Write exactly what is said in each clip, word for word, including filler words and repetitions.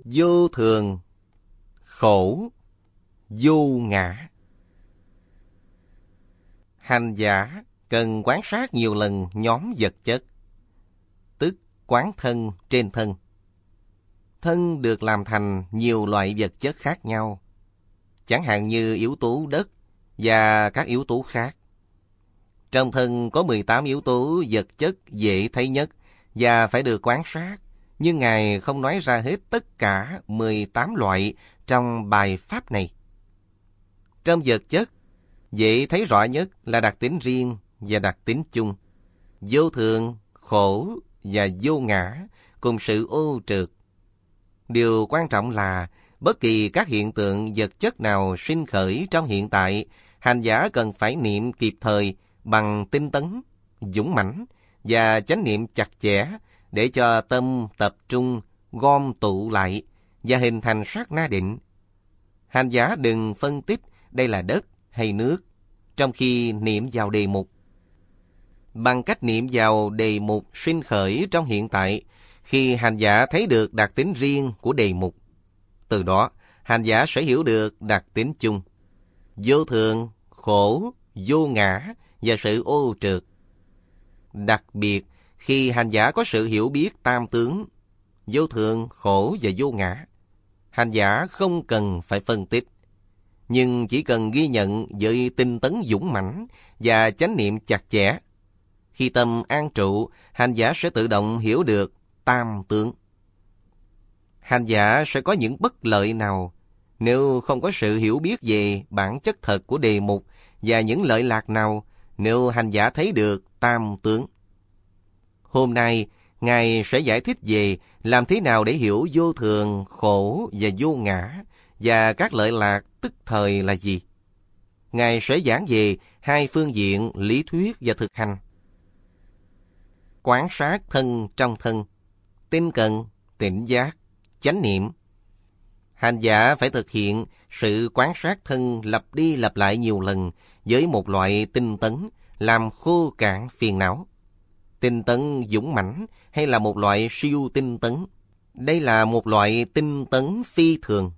vô thường, khổ, vô ngã. Hành giả cần quán sát nhiều lần nhóm vật chất, tức quán thân trên thân. Thân được làm thành nhiều loại vật chất khác nhau, chẳng hạn như yếu tố đất và các yếu tố khác. Trong thân có mười tám yếu tố vật chất dễ thấy nhất và phải được quán sát, nhưng Ngài không nói ra hết tất cả mười tám loại trong bài pháp này. Trong vật chất, dễ thấy rõ nhất là đặc tính riêng và đặc tính chung, vô thường, khổ và vô ngã, cùng sự ô trượt. Điều quan trọng là bất kỳ các hiện tượng vật chất nào sinh khởi trong hiện tại, hành giả cần phải niệm kịp thời bằng tinh tấn, dũng mãnh và chánh niệm chặt chẽ để cho tâm tập trung, gom tụ lại và hình thành sát na định. Hành giả đừng phân tích đây là đất hay nước trong khi niệm vào đề mục. Bằng cách niệm vào đề mục sinh khởi trong hiện tại, khi hành giả thấy được đặc tính riêng của đề mục, từ đó hành giả sẽ hiểu được đặc tính chung, vô thường, khổ, vô ngã và sự ô trượt. Đặc biệt, khi hành giả có sự hiểu biết tam tướng, vô thường, khổ và vô ngã, hành giả không cần phải phân tích, nhưng chỉ cần ghi nhận với tinh tấn dũng mãnh và chánh niệm chặt chẽ. Khi tâm an trụ, hành giả sẽ tự động hiểu được tam tướng. Hành giả sẽ có những bất lợi nào nếu không có sự hiểu biết về bản chất thật của đề mục, và những lợi lạc nào nếu hành giả thấy được tam tướng. Hôm nay, Ngài sẽ giải thích về làm thế nào để hiểu vô thường, khổ và vô ngã, và các lợi lạc tức thời là gì. Ngài sẽ giảng về hai phương diện lý thuyết và thực hành. Quán sát thân trong thân, tinh cần, tỉnh giác, chánh niệm. Hành giả phải thực hiện sự quán sát thân lặp đi lặp lại nhiều lần với một loại tinh tấn làm khô cạn phiền não. Tinh tấn dũng mãnh hay là một loại siêu tinh tấn? Đây là một loại tinh tấn phi thường.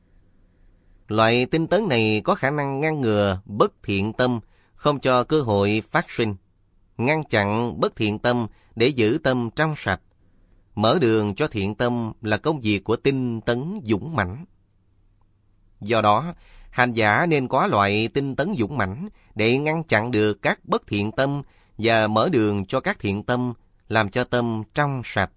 Loại tinh tấn này có khả năng ngăn ngừa bất thiện tâm, không cho cơ hội phát sinh, ngăn chặn bất thiện tâm để giữ tâm trong sạch. Mở đường cho thiện tâm là công việc của tinh tấn dũng mãnh. Do đó, hành giả nên có loại tinh tấn dũng mãnh để ngăn chặn được các bất thiện tâm và mở đường cho các thiện tâm, làm cho tâm trong sạch.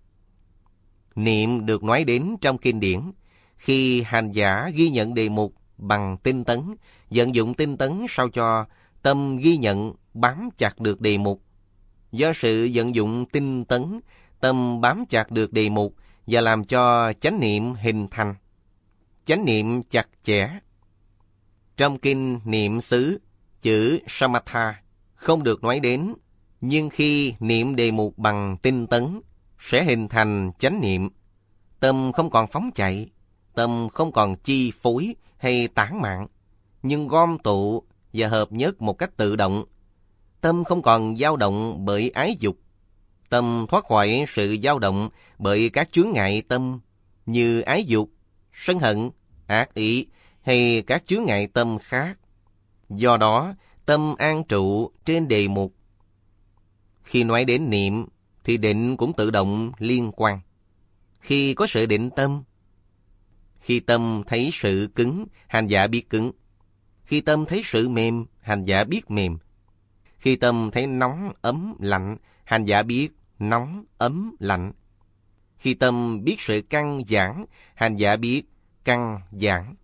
Niệm được nói đến trong kinh điển. Khi hành giả ghi nhận đề mục bằng tinh tấn, vận dụng tinh tấn sao cho tâm ghi nhận bám chặt được đề mục. Do sự vận dụng tinh tấn, tâm bám chặt được đề mục và làm cho chánh niệm hình thành. Chánh niệm chặt chẽ. Trong kinh niệm xứ, chữ samatha không được nói đến, nhưng khi niệm đề mục bằng tinh tấn sẽ hình thành chánh niệm. Tâm không còn phóng chạy, tâm không còn chi phối hay tản mạn, nhưng gom tụ và hợp nhất một cách tự động. Tâm không còn dao động bởi ái dục. Tâm thoát khỏi sự dao động bởi các chướng ngại tâm như ái dục, sân hận, ác ý hay các chướng ngại tâm khác. Do đó, tâm an trụ trên đề mục. Khi nói đến niệm thì định cũng tự động liên quan. Khi có sự định tâm, khi tâm thấy sự cứng, hành giả biết cứng. Khi tâm thấy sự mềm, hành giả biết mềm. Khi tâm thấy nóng, ấm, lạnh, hành giả biết nóng, ấm, lạnh. Khi tâm biết sự căng giãn, hành giả biết căng giãn.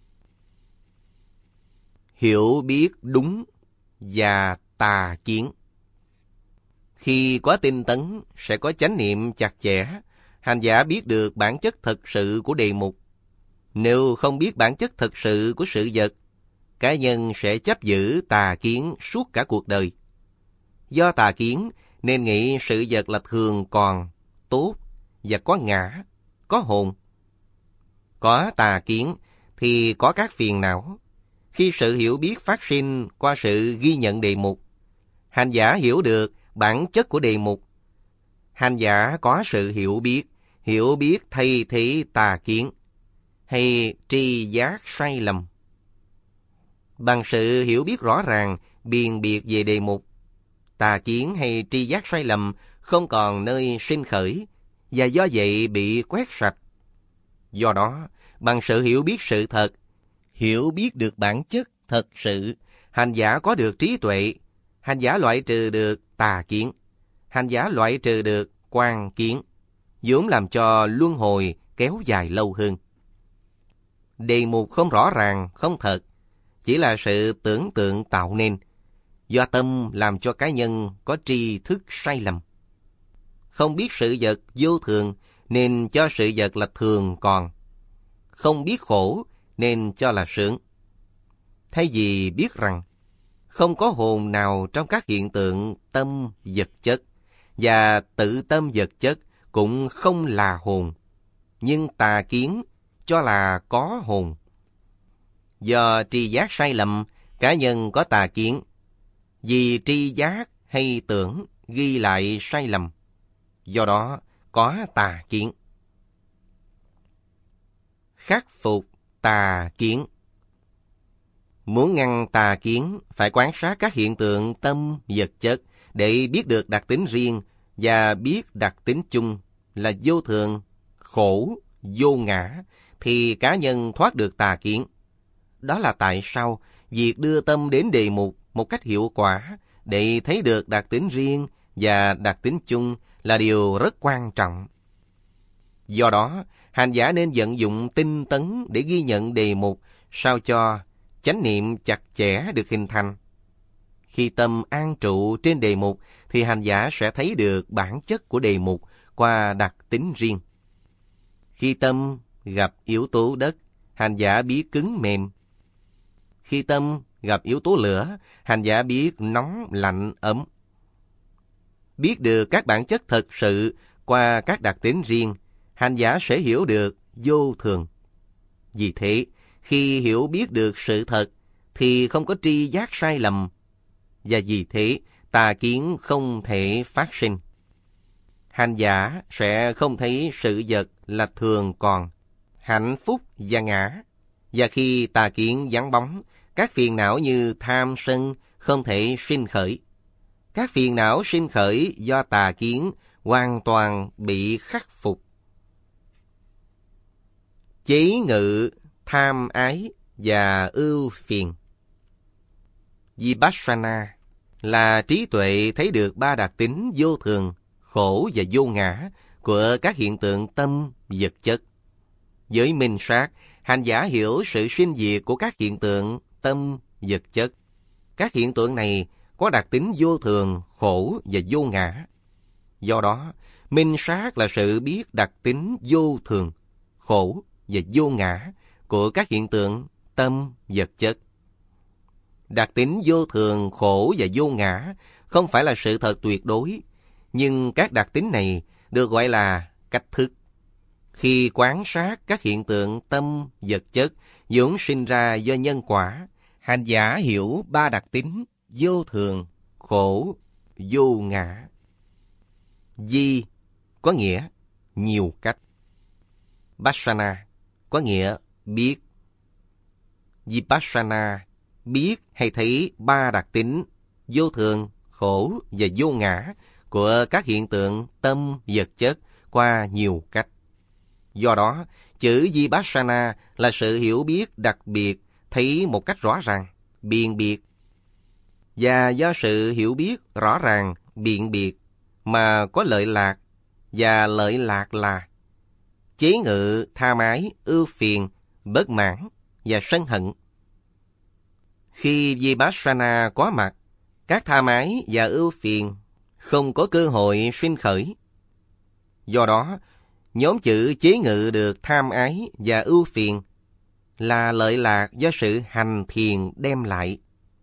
Hiểu biết đúng và tà kiến. Khi có tinh tấn, sẽ có chánh niệm chặt chẽ. Hành giả biết được bản chất thực sự của đề mục. Nếu không biết bản chất thực sự của sự vật, cá nhân sẽ chấp giữ tà kiến suốt cả cuộc đời. Do tà kiến nên nghĩ sự vật là thường còn, tốt và có ngã, có hồn. Có tà kiến thì có các phiền não. Khi sự hiểu biết phát sinh qua sự ghi nhận đề mục, hành giả hiểu được bản chất của đề mục. Hành giả có sự hiểu biết, hiểu biết thay thế tà kiến, hay tri giác sai lầm. Bằng sự hiểu biết rõ ràng, biền biệt về đề mục, tà kiến hay tri giác sai lầm không còn nơi sinh khởi, và do vậy bị quét sạch. Do đó, bằng sự hiểu biết sự thật, hiểu biết được bản chất thật sự, hành giả có được trí tuệ, hành giả loại trừ được tà kiến, hành giả loại trừ được quan kiến, vốn làm cho luân hồi kéo dài lâu hơn. Đề mục không rõ ràng, không thật, chỉ là sự tưởng tượng tạo nên, do tâm làm cho cá nhân có tri thức sai lầm. Không biết sự vật vô thường nên cho sự vật là thường còn. Không biết khổ nên cho là sướng. Thay vì biết rằng không có hồn nào trong các hiện tượng tâm vật chất, và tự tâm vật chất cũng không là hồn, nhưng tà kiến cho là có hồn. Do tri giác sai lầm, cá nhân có tà kiến. Vì tri giác hay tưởng ghi lại sai lầm, do đó có tà kiến. Khắc phục tà kiến. Muốn ngăn tà kiến, phải quan sát các hiện tượng tâm vật chất để biết được đặc tính riêng và biết đặc tính chung là vô thường, khổ, vô ngã, thì cá nhân thoát được tà kiến. Đó là tại sao việc đưa tâm đến đề mục một cách hiệu quả để thấy được đặc tính riêng và đặc tính chung là điều rất quan trọng. Do đó, hành giả nên vận dụng tinh tấn để ghi nhận đề mục, sao cho chánh niệm chặt chẽ được hình thành. Khi tâm an trụ trên đề mục, thì hành giả sẽ thấy được bản chất của đề mục qua đặc tính riêng. Khi tâm gặp yếu tố đất, hành giả biết cứng mềm. Khi tâm gặp yếu tố lửa, hành giả biết nóng, lạnh, ấm. Biết được các bản chất thật sự qua các đặc tính riêng, hành giả sẽ hiểu được vô thường. Vì thế, khi hiểu biết được sự thật, thì không có tri giác sai lầm, và vì thế tà kiến không thể phát sinh. Hành giả sẽ không thấy sự vật là thường còn, hạnh phúc và ngã. Và khi tà kiến vắng bóng, các phiền não như tham sân không thể sinh khởi. Các phiền não sinh khởi do tà kiến hoàn toàn bị khắc phục. Chế ngự tham ái và ưu phiền. Vipassana là trí tuệ thấy được ba đặc tính vô thường, khổ và vô ngã của các hiện tượng tâm vật chất. Với minh sát, hành giả hiểu sự sinh diệt của các hiện tượng tâm vật chất. Các hiện tượng này có đặc tính vô thường, khổ và vô ngã. Do đó, minh sát là sự biết đặc tính vô thường, khổ và vô ngã của các hiện tượng tâm vật chất. Đặc tính vô thường, khổ và vô ngã không phải là sự thật tuyệt đối, nhưng các đặc tính này được gọi là cách thức. Khi quan sát các hiện tượng tâm vật chất vốn sinh ra do nhân quả, hành giả hiểu ba đặc tính vô thường, khổ, vô ngã. Vi có nghĩa nhiều cách. Passana có nghĩa biết. Vipassana biết hay thấy ba đặc tính vô thường, khổ và vô ngã của các hiện tượng tâm vật chất qua nhiều cách. Do đó, chữ Vipassana là sự hiểu biết đặc biệt, thấy một cách rõ ràng, biện biệt. Và do sự hiểu biết rõ ràng, biện biệt mà có lợi lạc, và lợi lạc là chế ngự tha ái, ưu phiền, bất mãn và sân hận. Khi Vipassana có mặt, các tha ái và ưu phiền không có cơ hội sinh khởi. Do đó, nhóm chữ chế ngự được tham ái và ưu phiền là lợi lạc do sự hành thiền đem lại.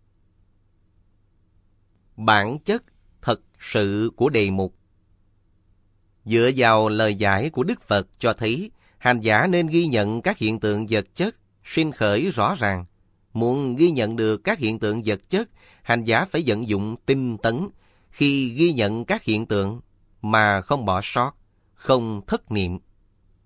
Bản chất thật sự của đề mục. Dựa vào lời giải của Đức Phật cho thấy, hành giả nên ghi nhận các hiện tượng vật chất sinh khởi rõ ràng. Muốn ghi nhận được các hiện tượng vật chất, hành giả phải vận dụng tinh tấn khi ghi nhận các hiện tượng mà không bỏ sót, không thất niệm.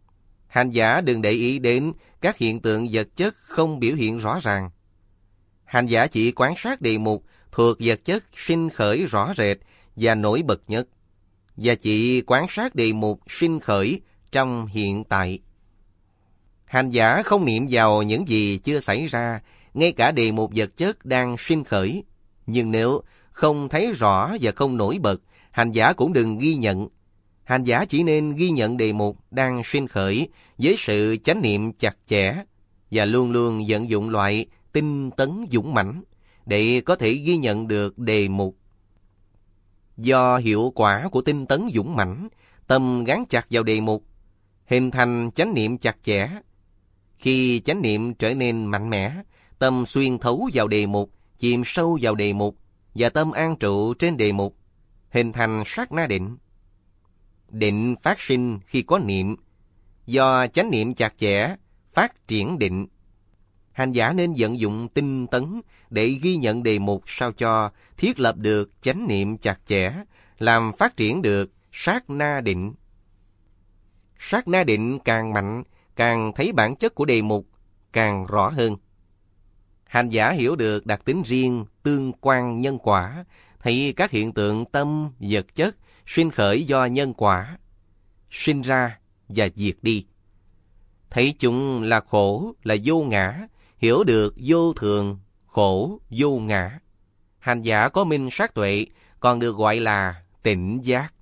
Hành giả đừng để ý đến các hiện tượng vật chất không biểu hiện rõ ràng. Hành giả chỉ quan sát đề mục thuộc vật chất sinh khởi rõ rệt và nổi bật nhất, và chỉ quan sát đề mục sinh khởi trong hiện tại. Hành giả không niệm vào những gì chưa xảy ra, ngay cả đề mục vật chất đang sinh khởi. Nhưng nếu không thấy rõ và không nổi bật, hành giả cũng đừng ghi nhận. Hành giả chỉ nên ghi nhận đề mục đang sinh khởi với sự chánh niệm chặt chẽ và luôn luôn vận dụng loại tinh tấn dũng mãnh để có thể ghi nhận được đề mục. Do hiệu quả của tinh tấn dũng mãnh, tâm gắn chặt vào đề mục, hình thành chánh niệm chặt chẽ. Khi chánh niệm trở nên mạnh mẽ, tâm xuyên thấu vào đề mục, chìm sâu vào đề mục, và tâm an trụ trên đề mục, hình thành sát na định. Định phát sinh khi có niệm, do chánh niệm chặt chẽ, phát triển định. Hành giả nên vận dụng tinh tấn để ghi nhận đề mục sao cho thiết lập được chánh niệm chặt chẽ, làm phát triển được sát na định. Sát na định càng mạnh, càng thấy bản chất của đề mục càng rõ hơn. Hành giả hiểu được đặc tính riêng tương quan nhân quả, thấy các hiện tượng tâm, vật chất sinh khởi do nhân quả, sinh ra và diệt đi. Thấy chúng là khổ, là vô ngã, hiểu được vô thường, khổ, vô ngã. Hành giả có minh sát tuệ, còn được gọi là tỉnh giác.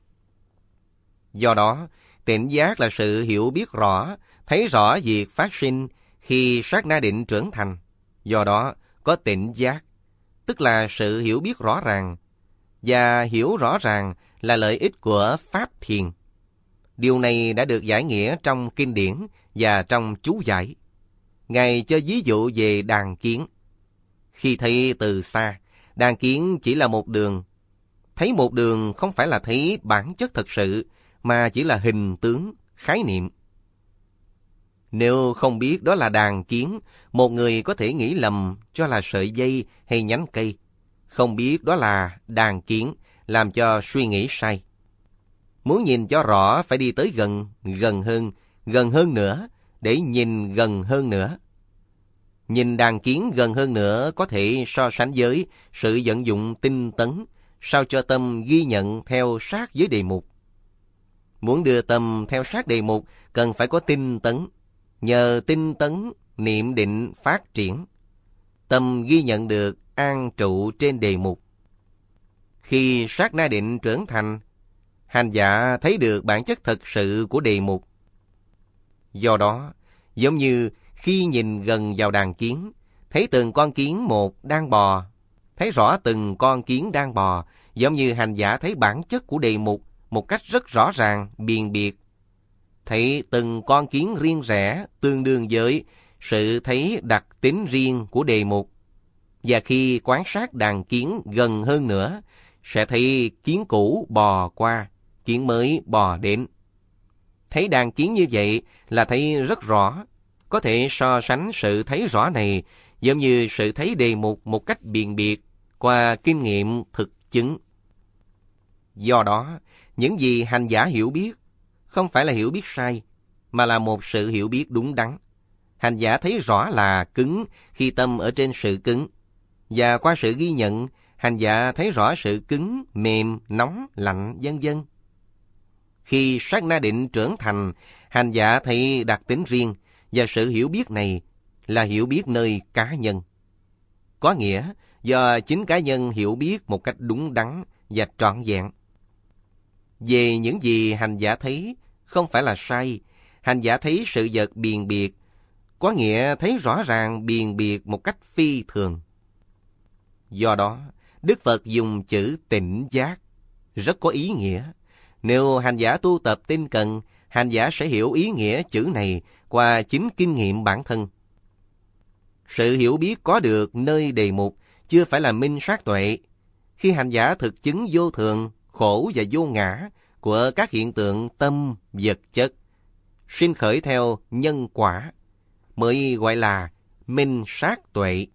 Do đó, tỉnh giác là sự hiểu biết rõ, thấy rõ việc phát sinh khi sát na định trưởng thành. Do đó, có tỉnh giác, tức là sự hiểu biết rõ ràng. Và hiểu rõ ràng là lợi ích của Pháp Thiền. Điều này đã được giải nghĩa trong kinh điển và trong chú giải. Ngài cho ví dụ về đàn kiến. Khi thấy từ xa, đàn kiến chỉ là một đường. Thấy một đường không phải là thấy bản chất thật sự, mà chỉ là hình tướng, khái niệm. Nếu không biết đó là đàn kiến, một người có thể nghĩ lầm cho là sợi dây hay nhánh cây. Không biết đó là đàn kiến, làm cho suy nghĩ sai. Muốn nhìn cho rõ phải đi tới gần, gần hơn, gần hơn nữa, để nhìn gần hơn nữa. Nhìn đàn kiến gần hơn nữa có thể so sánh với sự vận dụng tinh tấn, sao cho tâm ghi nhận theo sát với đề mục. Muốn đưa tâm theo sát đề mục, cần phải có tinh tấn. Nhờ tinh tấn, niệm định phát triển, tâm ghi nhận được an trụ trên đề mục. Khi sát na định trưởng thành, hành giả thấy được bản chất thật sự của đề mục. Do đó, giống như khi nhìn gần vào đàn kiến, thấy từng con kiến một đang bò, thấy rõ từng con kiến đang bò, giống như hành giả thấy bản chất của đề mục một cách rất rõ ràng, biền biệt. Thấy từng con kiến riêng rẽ tương đương với sự thấy đặc tính riêng của đề mục. Và khi quan sát đàn kiến gần hơn nữa, sẽ thấy kiến cũ bò qua, kiến mới bò đến. Thấy đàn kiến như vậy là thấy rất rõ. Có thể so sánh sự thấy rõ này giống như sự thấy đề mục một cách biền biệt qua kinh nghiệm thực chứng. Do đó, những gì hành giả hiểu biết không phải là hiểu biết sai, mà là một sự hiểu biết đúng đắn. Hành giả thấy rõ là cứng khi tâm ở trên sự cứng, và qua sự ghi nhận, hành giả thấy rõ sự cứng, mềm, nóng, lạnh, vân vân. Khi sát na định trưởng thành, hành giả thấy đặc tính riêng, và sự hiểu biết này là hiểu biết nơi cá nhân. Có nghĩa, do chính cá nhân hiểu biết một cách đúng đắn và trọn vẹn. Về những gì hành giả thấy không phải là sai, hành giả thấy sự vật biền biệt, có nghĩa thấy rõ ràng biền biệt một cách phi thường. Do đó, Đức Phật dùng chữ tỉnh giác rất có ý nghĩa. Nếu hành giả tu tập tinh cần, hành giả sẽ hiểu ý nghĩa chữ này qua chính kinh nghiệm bản thân. Sự hiểu biết có được nơi đề mục chưa phải là minh sát tuệ. Khi hành giả thực chứng vô thường, khổ và vô ngã của các hiện tượng tâm, vật chất, sinh khởi theo nhân quả, mới gọi là minh sát tuệ.